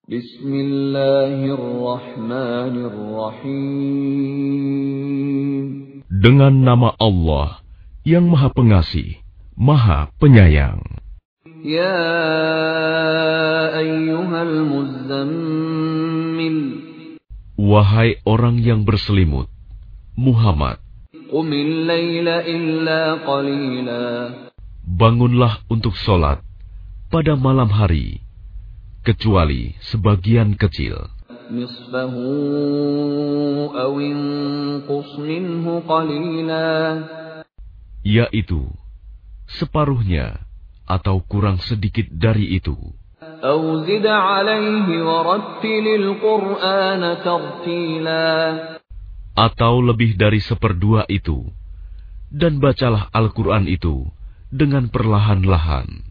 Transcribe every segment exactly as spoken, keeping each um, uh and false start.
Bismillahirrahmanirrahim. Dengan nama Allah yang Maha Pengasih, Maha Penyayang. Ya ayyuhal muzzammil. Wahai orang yang berselimut, Muhammad, Qumil laila illa qalila. Bangunlah untuk sholat pada malam hari, kecuali sebagian kecil. Nisfahu aw inqus minhu qalila. Yaitu separuhnya atau kurang sedikit dari itu. Aw zid alaihi warattilil Qur'ana tartila. Atau lebih dari seperdua itu, dan bacalah Al-Quran itu dengan perlahan-lahan.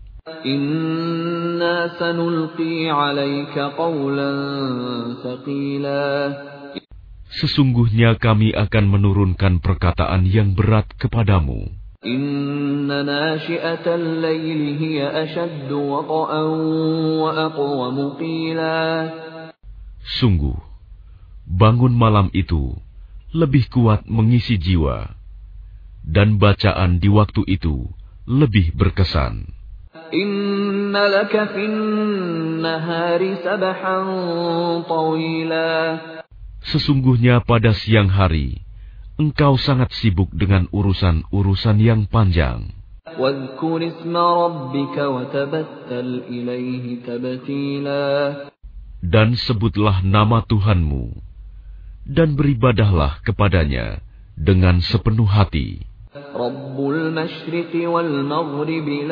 Inna sanulqi alaika qawlan thaqila. Sesungguhnya kami akan menurunkan perkataan yang berat kepadamu. Inna nashi'atal layli hiya ashaddu wata'an wa aqwamu qila. Sungguh, bangun malam itu lebih kuat mengisi jiwa, dan bacaan di waktu itu lebih berkesan. Inna laka fin nahari sabahan tawila. Sesungguhnya pada siang hari, engkau sangat sibuk dengan urusan-urusan yang panjang. Wadhkur isma rabbika wa tabattal ilaihi tabtila. Dan sebutlah nama Tuhanmu, dan beribadahlah kepadanya dengan sepenuh hati. Rabbul masyriqi wal maghribi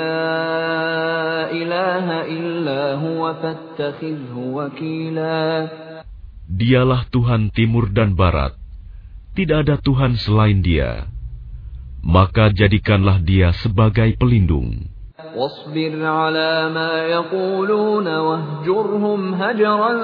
la ilaha illa huwa fattakhidhu wakila. Dialah Tuhan timur dan barat, tidak ada Tuhan selain Dia, maka jadikanlah Dia sebagai pelindung. Wasbir ala ma yaquluna wahjurhum hajran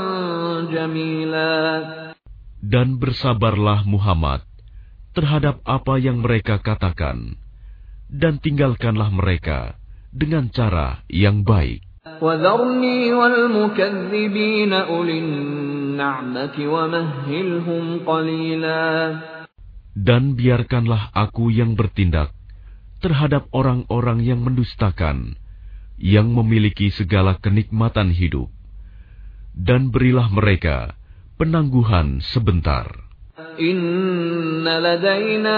jamila. Dan bersabarlah Muhammad terhadap apa yang mereka katakan, dan tinggalkanlah mereka dengan cara yang baik. وَذَرْنِي وَالْمُكَذِّبِينَ أُولِي النَّعْمَةِ وَمَهِّلْهُمْ قَلِيلًا. Dan biarkanlah aku yang bertindak terhadap orang-orang yang mendustakan, yang memiliki segala kenikmatan hidup, dan berilah mereka penangguhan sebentar. Inna ladaina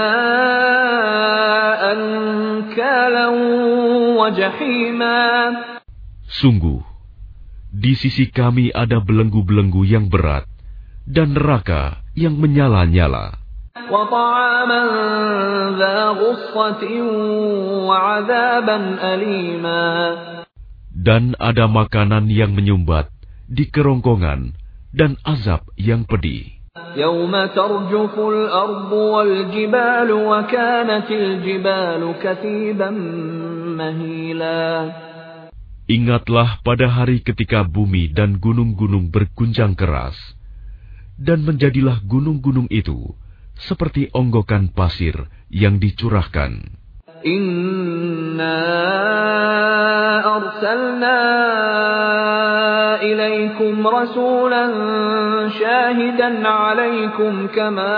ankalan wa jahima. Sungguh, di sisi kami ada belenggu-belenggu yang berat dan neraka yang menyala-nyala. Wa ta'aman dha ghussatin wa 'adzaban alima. Dan ada makanan yang menyumbat di kerongkongan dan azab yang pedih. Yawma tarjuful ardu wal jibalu wa kanatil jibalu kathiban mahila. Ingatlah pada hari ketika bumi dan gunung-gunung berguncang keras, dan menjadilah gunung-gunung itu seperti onggokan pasir yang dicurahkan. Inna arsalna ilaikum rasulan syahidan alaikum kama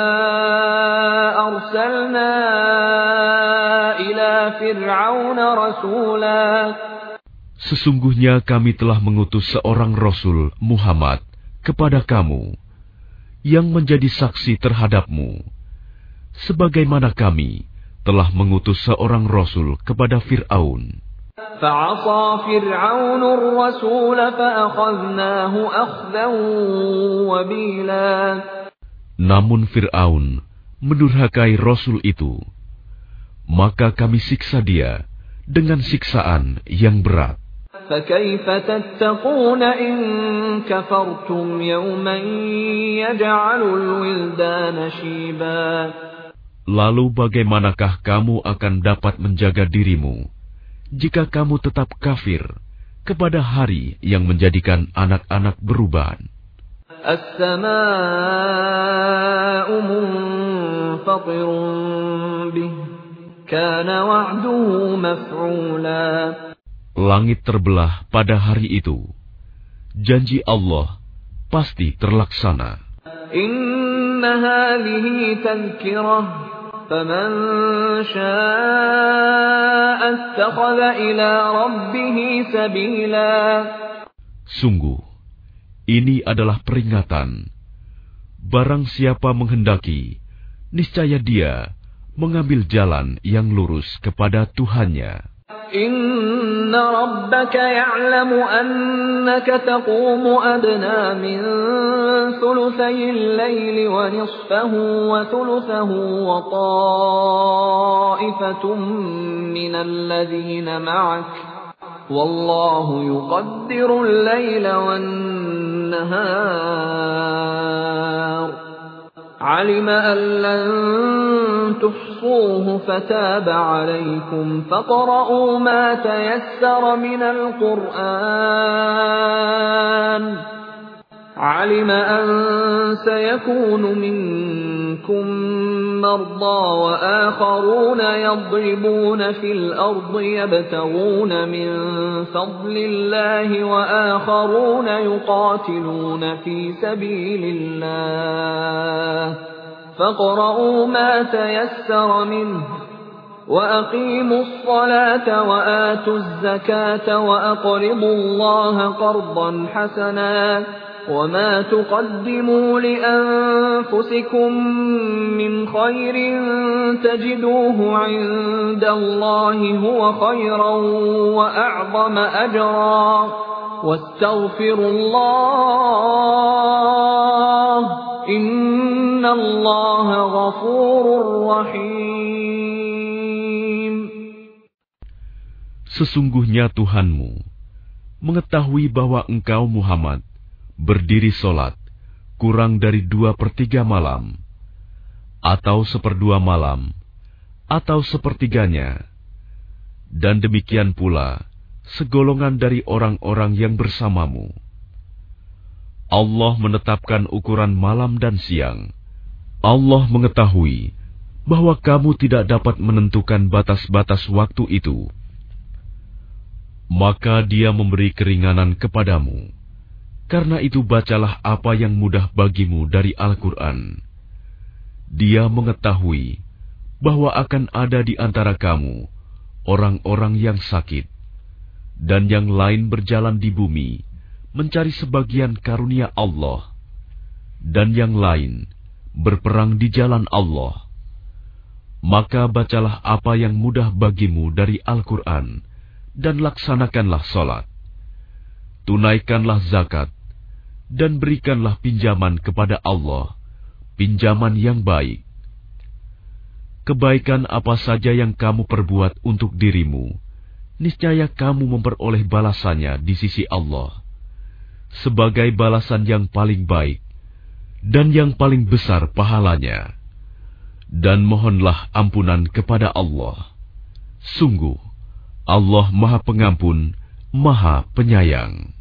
arsalna ila fir'auna rasula. Sesungguhnya kami telah mengutus seorang Rasul Muhammad kepada kamu, yang menjadi saksi terhadapmu, sebagaimana kami telah mengutus seorang Rasul kepada Fir'aun. فَعَصَى فِرْعَوْنُ الرَّسُولَ فَأَخَذْنَاهُ أَخْذًا وَبِيلًا. Namun Fir'aun mendurhakai Rasul itu, maka kami siksa dia dengan siksaan yang berat. فَكَيْفَ تَتَّقُونَ إِن كَفَرْتُمْ يَوْمًا يَجْعَلُ الْوِلْدَانَ شِيبًا. Lalu bagaimanakah kamu akan dapat menjaga dirimu jika kamu tetap kafir kepada hari yang menjadikan anak-anak beruban? As-samaa'u munfatirun bih, kana wa'duhu maf'ula. Langit terbelah pada hari itu, janji Allah pasti terlaksana. Inna hadhihi tadhkirah faman syaa'a ittakhadha ila rabbih sabila. Sungguh, ini adalah peringatan. Barang siapa menghendaki, niscaya dia mengambil jalan yang lurus kepada Tuhannya. Inna rabbaka ya'lamu annaka taqumu adna min thuluthayil layli wa nisfahu wa thuluthahu wa ta'ifatun minal ladhina ma'ak. Wallahu yuqaddirul layla wan nahar. علم أن لن تحصوه فتاب عليكم فاقرؤوا ما تيسر من القرآن علم أن سيكون منكم مرضى وآخرون يضربون في الأرض يبتغون من فضل الله وآخرون يقاتلون في سبيل الله فاقرؤوا ما تيسر منه وأقيموا الصلاة وآتوا الزكاة وأقرضوا الله قرضا حسنا وما تقدموا لأنفسكم من خير تجدوه عند الله هو خيرا وأعظم أجرا واستغفروا الله إن الله غفور رحيم. Sesungguhnya Tuhanmu mengetahui bahwa engkau Muhammad berdiri solat kurang dari dua per tiga malam, atau seperdua malam, atau sepertiganya, dan demikian pula segolongan dari orang-orang yang bersamamu. Allah menetapkan ukuran malam dan siang. Allah mengetahui bahwa kamu tidak dapat menentukan batas-batas waktu itu. Maka Dia memberi keringanan kepadamu. Karena itu bacalah apa yang mudah bagimu dari Al-Quran. Dia mengetahui bahwa akan ada di antara kamu orang-orang yang sakit, dan yang lain berjalan di bumi mencari sebagian karunia Allah, dan yang lain berperang di jalan Allah. Maka bacalah apa yang mudah bagimu dari Al-Quran, dan laksanakanlah salat. Tunaikanlah zakat, dan berikanlah pinjaman kepada Allah, pinjaman yang baik. Kebaikan apa saja yang kamu perbuat untuk dirimu, niscaya kamu memperoleh balasannya di sisi Allah, sebagai balasan yang paling baik, dan yang paling besar pahalanya. Dan mohonlah ampunan kepada Allah. Sungguh, Allah Maha Pengampun, Maha Penyayang.